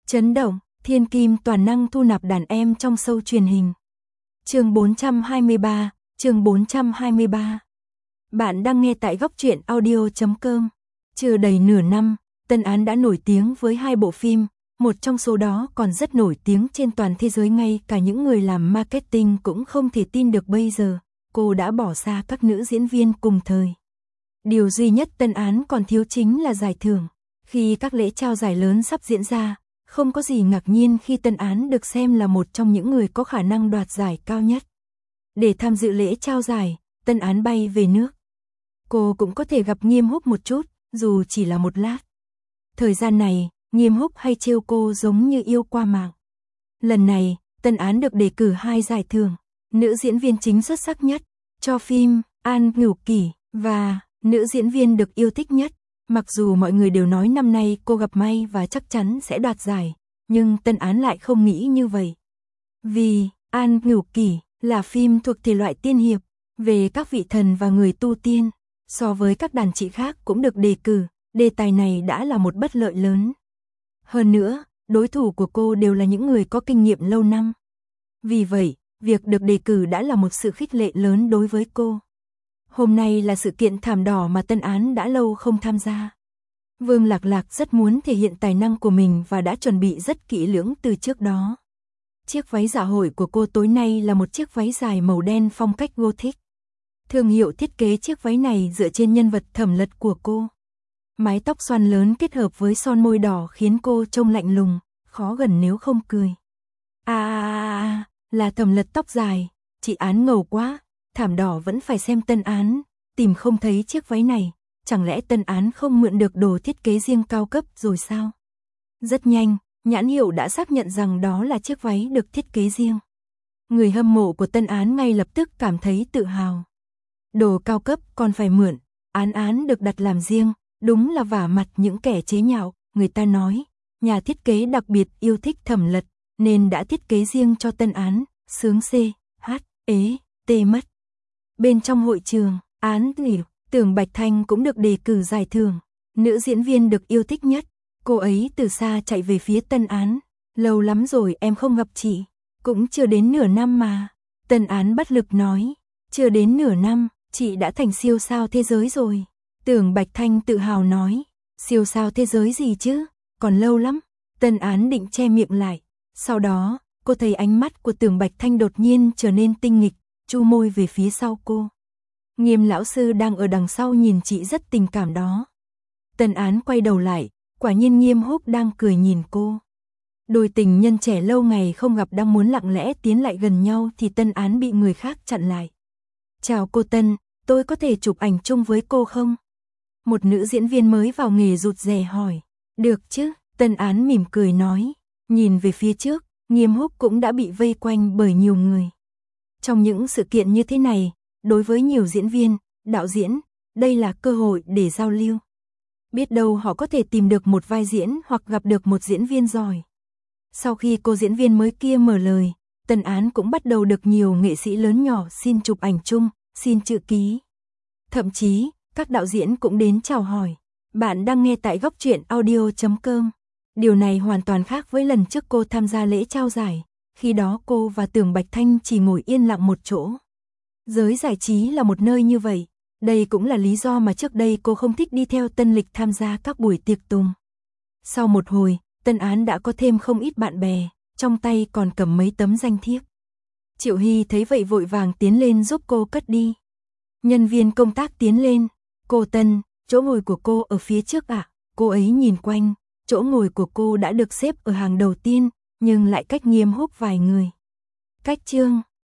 Chấn động, thiên kim toàn năng thu nạp đàn em trong show truyền hình. Chương 423. Bạn đang nghe tại góc truyện audio.com. Chưa đầy nửa năm, Tân Án đã nổi tiếng với 2 bộ phim, một trong số đó còn rất nổi tiếng trên toàn thế giới, ngay cả những người làm marketing cũng không thể tin được bây giờ, cô đã bỏ xa các nữ diễn viên cùng thời. Điều duy nhất Tân Án còn thiếu chính là giải thưởng. Khi các lễ trao giải lớn sắp diễn ra, không có gì ngạc nhiên khi Tân Án được xem là một trong những người có khả năng đoạt giải cao nhất. Để tham dự lễ trao giải, Tân Án bay về nước. Cô cũng có thể gặp Nghiêm Húc một chút, dù chỉ là một lát. Thời gian này, Nghiêm Húc hay trêu cô giống như yêu qua mạng. Lần này, Tân Án được đề cử 2 giải thưởng, nữ diễn viên chính xuất sắc nhất cho phim An Ngưu Kỷ và nữ diễn viên được yêu thích nhất. Mặc dù mọi người đều nói năm nay cô gặp may và chắc chắn sẽ đoạt giải, nhưng Tân Án lại không nghĩ như vậy. Vì An Ngưu Kỷ là phim thuộc thể loại tiên hiệp, về các vị thần và người tu tiên, so với các đàn chị khác cũng được đề cử, đề tài này đã là một bất lợi lớn. Hơn nữa, đối thủ của cô đều là những người có kinh nghiệm lâu năm. Vì vậy, việc được đề cử đã là một sự khích lệ lớn đối với cô. Hôm nay là sự kiện thảm đỏ mà Tân Án đã lâu không tham gia. Vương Lạc Lạc rất muốn thể hiện tài năng của mình và đã chuẩn bị rất kỹ lưỡng từ trước đó. Chiếc váy dạ hội của cô tối nay là một chiếc váy dài màu đen phong cách Gothic. Thương hiệu thiết kế chiếc váy này dựa trên nhân vật Thẩm Lật của cô. Mái tóc xoăn lớn kết hợp với son môi đỏ khiến cô trông lạnh lùng, khó gần nếu không cười. Là Thẩm Lật tóc dài, chị Án ngầu quá. Thảm đỏ vẫn phải xem Tân Án, tìm không thấy chiếc váy này, chẳng lẽ Tân Án không mượn được đồ thiết kế riêng cao cấp rồi sao? Rất nhanh, nhãn hiệu đã xác nhận rằng đó là chiếc váy được thiết kế riêng. Người hâm mộ của Tân Án ngay lập tức cảm thấy tự hào. Đồ cao cấp còn phải mượn, Án được đặt làm riêng, đúng là vả mặt những kẻ chế nhạo. Người ta nói, nhà thiết kế đặc biệt yêu thích Thẩm Lật, nên đã thiết kế riêng cho Tân Án, sướng tê mất. Bên trong hội trường, Tưởng Bạch Thanh cũng được đề cử giải thưởng, nữ diễn viên được yêu thích nhất. Cô ấy từ xa chạy về phía Tân Án. Lâu lắm rồi em không gặp chị. Cũng chưa đến nửa năm mà. Tân Án bất lực nói. Chưa đến nửa năm, chị đã thành siêu sao thế giới rồi. Tưởng Bạch Thanh tự hào nói. Siêu sao thế giới gì chứ, còn lâu lắm. Tân Án định che miệng lại. Sau đó, cô thấy ánh mắt của Tưởng Bạch Thanh đột nhiên trở nên tinh nghịch, chu môi về phía sau cô. Nghiêm lão sư đang ở đằng sau nhìn chị rất tình cảm đó. Tân Án quay đầu lại, quả nhiên Nghiêm Húc đang cười nhìn cô. Đôi tình nhân trẻ lâu ngày không gặp đang muốn lặng lẽ tiến lại gần nhau thì Tân Án bị người khác chặn lại. Chào cô Tân, tôi có thể chụp ảnh chung với cô không? Một nữ diễn viên mới vào nghề rụt rè hỏi. Được chứ, Tân Án mỉm cười nói. Nhìn về phía trước, Nghiêm Húc cũng đã bị vây quanh bởi nhiều người. Trong những sự kiện như thế này, đối với nhiều diễn viên, đạo diễn, đây là cơ hội để giao lưu. Biết đâu họ có thể tìm được một vai diễn hoặc gặp được một diễn viên giỏi. Sau khi cô diễn viên mới kia mở lời, Tân Án cũng bắt đầu được nhiều nghệ sĩ lớn nhỏ xin chụp ảnh chung, xin chữ ký. Thậm chí, các đạo diễn cũng đến chào hỏi. Bạn đang nghe tại góc truyện audio.com. Điều này hoàn toàn khác với lần trước cô tham gia lễ trao giải. Khi đó cô và Tưởng Bạch Thanh chỉ ngồi yên lặng một chỗ. Giới giải trí là một nơi như vậy. Đây cũng là lý do mà trước đây cô không thích đi theo Tân Lịch tham gia các buổi tiệc tùng. Sau một hồi, Tân Án đã có thêm không ít bạn bè, trong tay còn cầm mấy tấm danh thiếp. Triệu Hy thấy vậy vội vàng tiến lên giúp cô cất đi. Nhân viên công tác tiến lên. Cô Tân, chỗ ngồi của cô ở phía trước ạ. Cô ấy nhìn quanh, chỗ ngồi của cô đã được xếp ở hàng đầu tiên, nhưng lại cách Nghiêm Húc vài người. Cách Trương,